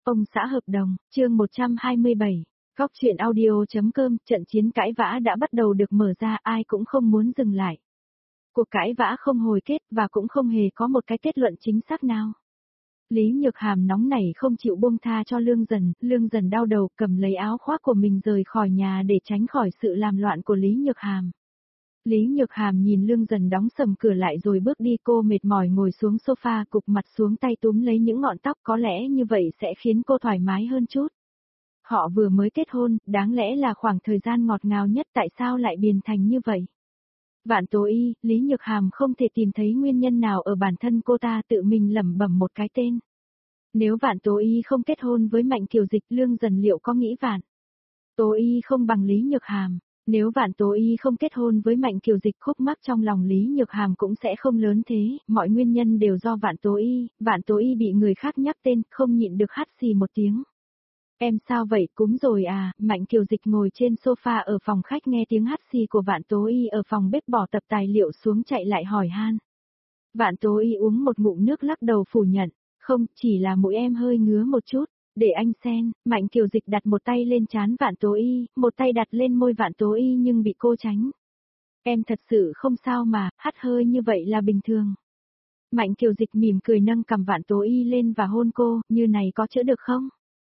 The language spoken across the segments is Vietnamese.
Ông xã hợp đồng, chương 127. Góc truyện audio.com, trận chiến cãi vã đã bắt đầu được mở ra, ai cũng không muốn dừng lại. Cuộc cãi vã không hồi kết và cũng không hề có một cái kết luận chính xác nào. Lý Nhược Hàm nóng nảy không chịu buông tha cho Lương Dần đau đầu cầm lấy áo khoác của mình rời khỏi nhà để tránh khỏi sự làm loạn của Lý Nhược Hàm. Lý Nhược Hàm nhìn Lương Dần đóng sầm cửa lại rồi bước đi, cô mệt mỏi ngồi xuống sofa cụp mặt xuống tay túm lấy những ngọn tóc, có lẽ như vậy sẽ khiến cô thoải mái hơn chút. Họ vừa mới kết hôn, đáng lẽ là khoảng thời gian ngọt ngào nhất, tại sao lại biến thành như vậy? Vạn Tố Y, Lý Nhược Hàm không thể tìm thấy nguyên nhân nào ở bản thân cô ta, tự mình lẩm bẩm một cái tên. Nếu Vạn Tố Y không kết hôn với Mạnh Kiều Dịch, Lương Dần liệu có nghĩ Vạn Tố Y không bằng Lý Nhược Hàm? Nếu Vạn Tố Y không kết hôn với Mạnh Kiều Dịch, khúc mắc trong lòng Lý Nhược Hàm cũng sẽ không lớn thế, mọi nguyên nhân đều do Vạn Tố Y bị người khác nhắc tên, không nhịn được hắt xì một tiếng. Em sao vậy, cúm rồi à? Mạnh Kiều Dịch ngồi trên sofa ở phòng khách nghe tiếng hắt xì của Vạn Tố Y ở phòng bếp, bỏ tập tài liệu xuống chạy lại hỏi han. Vạn Tố Y uống một ngụm nước lắc đầu phủ nhận, không, chỉ là mũi em hơi ngứa một chút. Để anh xem. Mạnh Kiều Dịch đặt một tay lên trán Vạn Tố Y, một tay đặt lên môi Vạn Tố Y nhưng bị cô tránh. Em thật sự không sao mà, hắt hơi như vậy là bình thường. Mạnh Kiều Dịch mỉm cười nâng cằm Vạn Tố Y lên và hôn cô, như này có chữa được không?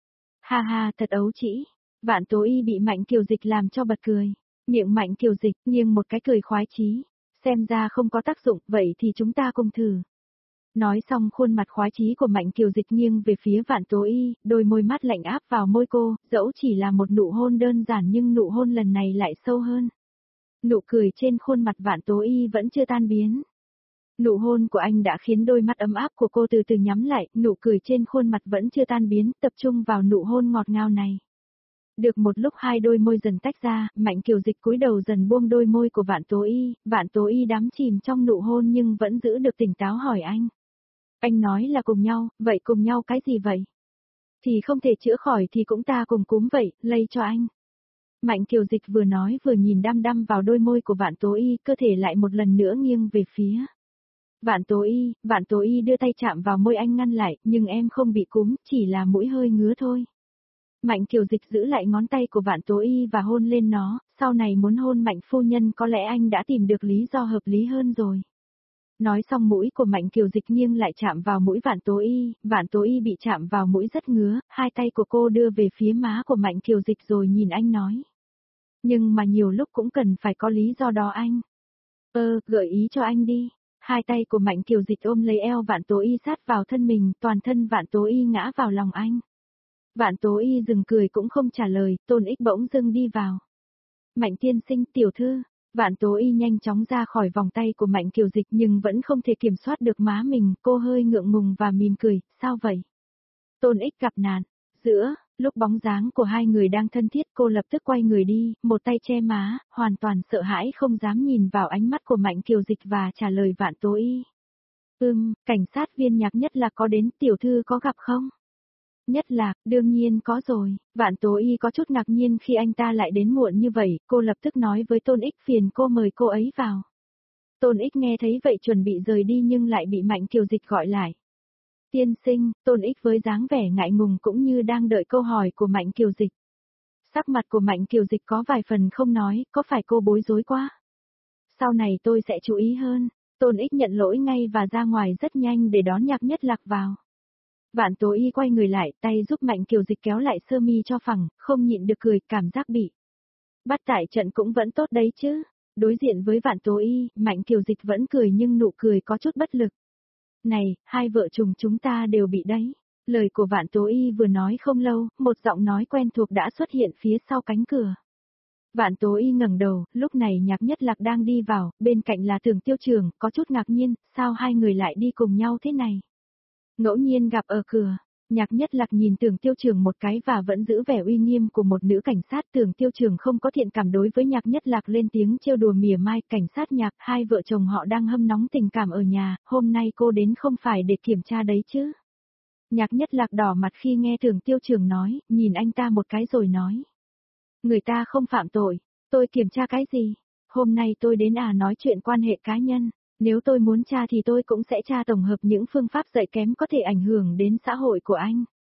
Ha ha, thật ấu trĩ. Vạn Tố Y bị Mạnh Kiều Dịch làm cho bật cười. Miệng Mạnh Kiều Dịch nghiêng một cái cười khoái chí. Xem ra không có tác dụng, vậy thì chúng ta cùng thử. Nói xong, khuôn mặt khoái chí của Mạnh Kiều Dịch nghiêng về phía Vạn Tố Y, đôi môi mát lạnh áp vào môi cô, dẫu chỉ là một nụ hôn đơn giản nhưng nụ hôn lần này lại sâu hơn. Nụ cười trên khuôn mặt Vạn Tố Y vẫn chưa tan biến. Nụ hôn của anh đã khiến đôi mắt ấm áp của cô từ từ nhắm lại, nụ cười trên khuôn mặt vẫn chưa tan biến, tập trung vào nụ hôn ngọt ngào này. Được một lúc hai đôi môi dần tách ra, Mạnh Kiều Dịch cúi đầu dần buông đôi môi của Vạn Tố Y đắm chìm trong nụ hôn nhưng vẫn giữ được tỉnh táo hỏi anh. Anh nói là cùng nhau, vậy cùng nhau cái gì vậy? Thì không thể chữa khỏi thì cũng ta cùng cúm vậy, lây cho anh. Mạnh Kiều Dịch vừa nói vừa nhìn đăm đăm vào đôi môi của Vạn Tố Y, cơ thể lại một lần nữa nghiêng về phía. Vạn Tố Y đưa tay chạm vào môi anh ngăn lại, nhưng em không bị cúm, chỉ là mũi hơi ngứa thôi. Mạnh Kiều Dịch giữ lại ngón tay của Vạn Tố Y và hôn lên nó, sau này muốn hôn Mạnh phu nhân có lẽ anh đã tìm được lý do hợp lý hơn rồi. Nói xong mũi của Mạnh Kiều Dịch nghiêng lại chạm vào mũi Vạn Tố Y bị chạm vào mũi rất ngứa, hai tay của cô đưa về phía má của Mạnh Kiều Dịch rồi nhìn anh nói. Nhưng mà nhiều lúc cũng cần phải có lý do đó anh. Gợi ý cho anh đi. Hai tay của Mạnh Kiều Dịch ôm lấy eo Vạn Tố Y sát vào thân mình, toàn thân Vạn Tố Y ngã vào lòng anh. Vạn Tố Y dừng cười cũng không trả lời, Tôn Ích bỗng dưng đi vào. Mạnh tiên sinh, tiểu thư. Vạn Tố Y nhanh chóng ra khỏi vòng tay của Mạnh Kiều Dịch nhưng vẫn không thể kiểm soát được má mình, cô hơi ngượng ngùng và mỉm cười, sao vậy? Tôn Ích gặp nạn. Lúc bóng dáng của hai người đang thân thiết, cô lập tức quay người đi, một tay che má, hoàn toàn sợ hãi không dám nhìn vào ánh mắt của Mạnh Kiều Dịch và trả lời Vạn Tố Y. Cảnh sát viên Nhạc Nhất Lạc có đến, tiểu thư có gặp không? Nhất Lạc, đương nhiên có rồi. Vạn Tố Y có chút ngạc nhiên khi anh ta lại đến muộn như vậy, cô lập tức nói với Tôn Ích phiền cô mời cô ấy vào. Tôn Ích nghe thấy vậy chuẩn bị rời đi nhưng lại bị Mạnh Kiều Dịch gọi lại. Tiên sinh, Tôn Ích với dáng vẻ ngại ngùng cũng như đang đợi câu hỏi của Mạnh Kiều Dịch. Sắc mặt của Mạnh Kiều Dịch có vài phần không nói, có phải cô bối rối quá? Sau này tôi sẽ chú ý hơn. Tôn Ích nhận lỗi ngay và ra ngoài rất nhanh để đón Nhạc Nhất Lạc vào. Vạn Tố Y quay người lại, tay giúp Mạnh Kiều Dịch kéo lại sơ mi cho phẳng, không nhịn được cười, cảm giác bị bắt tại trận cũng vẫn tốt đấy chứ. Đối diện với Vạn Tố Y, Mạnh Kiều Dịch vẫn cười nhưng nụ cười có chút bất lực. Này, hai vợ chồng chúng ta đều bị đấy. Lời của Vạn Tố Y vừa nói không lâu, một giọng nói quen thuộc đã xuất hiện phía sau cánh cửa. Vạn Tố Y ngẩng đầu, lúc này Nhạc Nhất Lạc đang đi vào, bên cạnh là Tưởng Tiêu Trường, có chút ngạc nhiên, sao hai người lại đi cùng nhau thế này? Ngẫu nhiên gặp ở cửa, Nhạc Nhất Lạc nhìn Tưởng Tiêu Trường một cái và vẫn giữ vẻ uy nghiêm của một nữ cảnh sát. Tưởng Tiêu Trường không có thiện cảm đối với Nhạc Nhất Lạc, lên tiếng trêu đùa mỉa mai, cảnh sát Nhạc, hai vợ chồng họ đang hâm nóng tình cảm ở nhà, hôm nay cô đến không phải để kiểm tra đấy chứ. Nhạc Nhất Lạc đỏ mặt khi nghe Tưởng Tiêu Trường nói, nhìn anh ta một cái rồi nói. Người ta không phạm tội, tôi kiểm tra cái gì? Hôm nay tôi đến nói chuyện quan hệ cá nhân. Nếu tôi muốn tra thì tôi cũng sẽ tra tổng hợp những phương pháp dạy kém có thể ảnh hưởng đến xã hội của anh.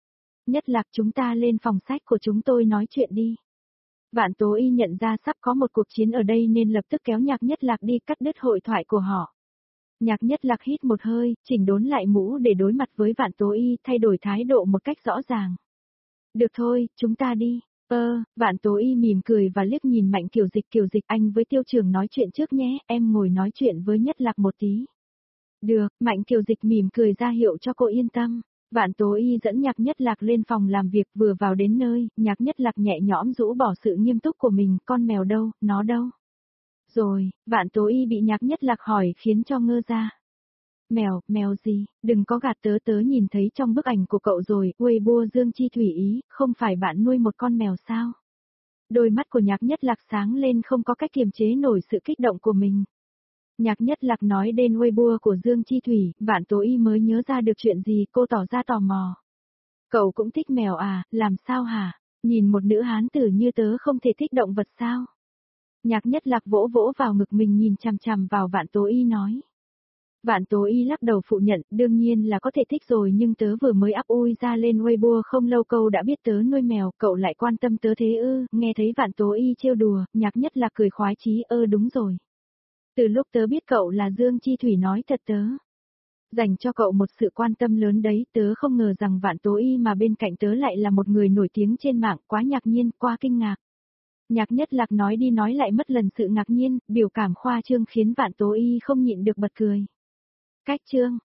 Nhất Lạc chúng ta lên phòng sách của chúng tôi nói chuyện đi. Vạn Tố Y nhận ra sắp có một cuộc chiến ở đây nên lập tức kéo Nhạc Nhất Lạc đi cắt đứt hội thoại của họ. Nhạc Nhất Lạc hít một hơi, chỉnh đốn lại mũ để đối mặt với Vạn Tố Y, thay đổi thái độ một cách rõ ràng. Được thôi, chúng ta đi. Vạn Tố Y mỉm cười và liếc nhìn Mạnh Kiều Dịch anh với Tiêu Trường nói chuyện trước nhé, em ngồi nói chuyện với Nhất Lạc một tí. Được, Mạnh Kiều Dịch mỉm cười ra hiệu cho cô yên tâm. Vạn Tố Y dẫn Nhạc Nhất Lạc lên phòng làm việc, vừa vào đến nơi, Nhạc Nhất Lạc nhẹ nhõm rũ bỏ sự nghiêm túc của mình, con mèo đâu, nó đâu? Rồi, Vạn Tố Y bị Nhạc Nhất Lạc hỏi khiến cho ngơ ra. Mèo gì, đừng có gạt tớ nhìn thấy trong bức ảnh của cậu rồi, Weibo Dương Chi Thủy ý, không phải bạn nuôi một con mèo sao? Đôi mắt của Nhạc Nhất Lạc sáng lên không có cách kiềm chế nổi sự kích động của mình. Nhạc Nhất Lạc nói đến Weibo của Dương Chi Thủy, Vạn Tố Y mới nhớ ra được chuyện gì, cô tỏ ra tò mò. Cậu cũng thích mèo à, làm sao hả? Nhìn một nữ hán tử như tớ không thể thích động vật sao? Nhạc Nhất Lạc vỗ vỗ vào ngực mình nhìn chằm chằm vào Vạn Tố Y nói. Vạn Tố Y lắc đầu phụ nhận, đương nhiên là có thể thích rồi nhưng tớ vừa mới up ui ra lên Weibo không lâu câu đã biết tớ nuôi mèo, cậu lại quan tâm tớ thế ư? Nghe thấy Vạn Tố Y trêu đùa, Nhạc Nhất Lạc cười khoái chí, đúng rồi. Từ lúc tớ biết cậu là Dương Chi Thủy nói thật tớ dành cho cậu một sự quan tâm lớn đấy, tớ không ngờ rằng Vạn Tố Y mà bên cạnh tớ lại là một người nổi tiếng trên mạng, quá ngạc nhiên, quá kinh ngạc. Nhạc Nhất Lạc nói đi nói lại mất lần sự ngạc nhiên, biểu cảm khoa trương khiến Vạn Tố Y không nhịn được bật cười. Cách trương,